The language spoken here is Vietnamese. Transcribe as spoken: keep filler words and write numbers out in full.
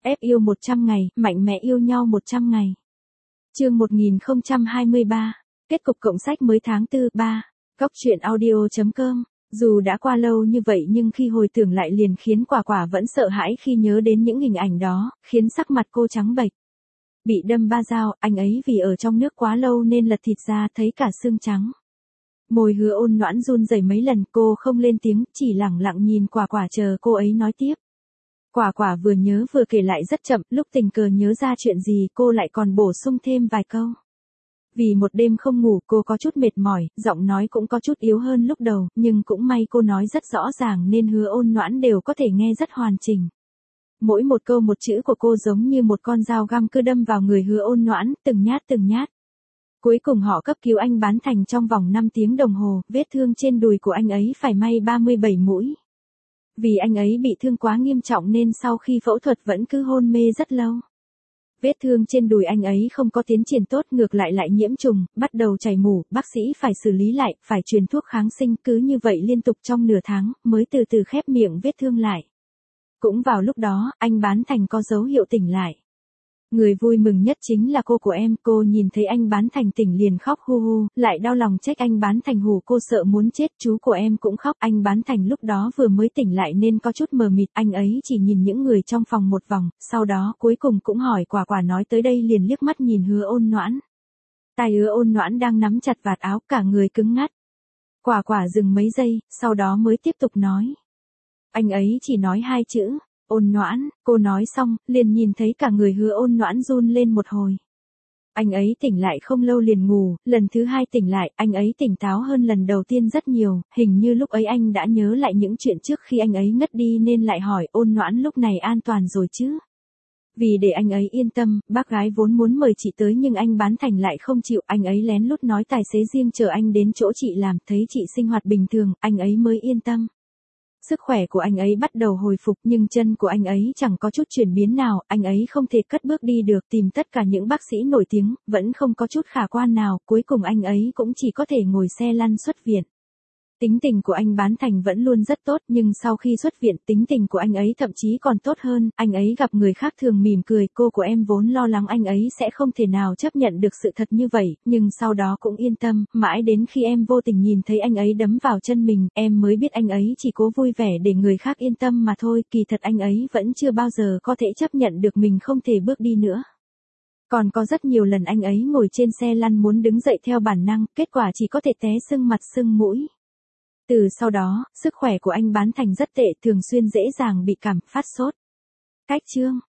ép yêu một trăm ngày, mạnh mẽ yêu nhau một trăm ngày. Chương một nghìn không trăm hai mươi ba. Kết cục cộng sách mới tháng tư. ba. Góc truyện audio chấm com. Dù đã qua lâu như vậy nhưng khi hồi tưởng lại liền khiến Quả Quả vẫn sợ hãi khi nhớ đến những hình ảnh đó, khiến sắc mặt cô trắng bệch. Bị đâm ba dao, anh ấy vì ở trong nước quá lâu nên lật thịt ra thấy cả xương trắng. Môi Hứa Ôn Noãn run rẩy mấy lần, cô không lên tiếng, chỉ lẳng lặng nhìn Quả Quả chờ cô ấy nói tiếp. Quả Quả vừa nhớ vừa kể lại rất chậm, lúc tình cờ nhớ ra chuyện gì cô lại còn bổ sung thêm vài câu. Vì một đêm không ngủ cô có chút mệt mỏi, giọng nói cũng có chút yếu hơn lúc đầu, nhưng cũng may cô nói rất rõ ràng nên Hứa Ôn Noãn đều có thể nghe rất hoàn chỉnh. Mỗi một câu một chữ của cô giống như một con dao găm cứ đâm vào người Hứa Ôn Noãn, từng nhát từng nhát. Cuối cùng họ cấp cứu anh Bán Thành trong vòng năm tiếng đồng hồ, vết thương trên đùi của anh ấy phải may ba mươi bảy mũi. Vì anh ấy bị thương quá nghiêm trọng nên sau khi phẫu thuật vẫn cứ hôn mê rất lâu. Vết thương trên đùi anh ấy không có tiến triển tốt, ngược lại lại nhiễm trùng, bắt đầu chảy mủ, bác sĩ phải xử lý lại, phải truyền thuốc kháng sinh, cứ như vậy liên tục trong nửa tháng, mới từ từ khép miệng vết thương lại. Cũng vào lúc đó, anh Bán Thành có dấu hiệu tỉnh lại. Người vui mừng nhất chính là cô của em, cô nhìn thấy anh Bán Thành tỉnh liền khóc hu hu, lại đau lòng trách anh Bán Thành hù cô sợ muốn chết, chú của em cũng khóc, anh Bán Thành lúc đó vừa mới tỉnh lại nên có chút mờ mịt, anh ấy chỉ nhìn những người trong phòng một vòng, sau đó cuối cùng cũng hỏi Quả Quả nói tới đây liền liếc mắt nhìn Hứa Ôn Noãn. Tai Hứa Ôn Noãn đang nắm chặt vạt áo, cả người cứng ngắt. Quả Quả dừng mấy giây, sau đó mới tiếp tục nói. Anh ấy chỉ nói hai chữ. Ôn Noãn, cô nói xong, liền nhìn thấy cả người Hứa Ôn Noãn run lên một hồi. Anh ấy tỉnh lại không lâu liền ngủ, lần thứ hai tỉnh lại, anh ấy tỉnh táo hơn lần đầu tiên rất nhiều, hình như lúc ấy anh đã nhớ lại những chuyện trước khi anh ấy ngất đi nên lại hỏi Ôn Noãn lúc này an toàn rồi chứ. Vì để anh ấy yên tâm, bác gái vốn muốn mời chị tới nhưng anh Bán Thành lại không chịu, anh ấy lén lút nói tài xế riêng chở anh đến chỗ chị làm, thấy chị sinh hoạt bình thường, anh ấy mới yên tâm. Sức khỏe của anh ấy bắt đầu hồi phục nhưng chân của anh ấy chẳng có chút chuyển biến nào, anh ấy không thể cất bước đi được, tìm tất cả những bác sĩ nổi tiếng, vẫn không có chút khả quan nào, cuối cùng anh ấy cũng chỉ có thể ngồi xe lăn xuất viện. Tính tình của anh Bán Thành vẫn luôn rất tốt nhưng sau khi xuất viện tính tình của anh ấy thậm chí còn tốt hơn, anh ấy gặp người khác thường mỉm cười, cô của em vốn lo lắng anh ấy sẽ không thể nào chấp nhận được sự thật như vậy, nhưng sau đó cũng yên tâm, mãi đến khi em vô tình nhìn thấy anh ấy đấm vào chân mình, em mới biết anh ấy chỉ cố vui vẻ để người khác yên tâm mà thôi, kỳ thật anh ấy vẫn chưa bao giờ có thể chấp nhận được mình không thể bước đi nữa. Còn có rất nhiều lần anh ấy ngồi trên xe lăn muốn đứng dậy theo bản năng, kết quả chỉ có thể té sưng mặt sưng mũi. Từ sau đó, sức khỏe của anh Bán Thành rất tệ, thường xuyên dễ dàng bị cảm, phát sốt. Cách chương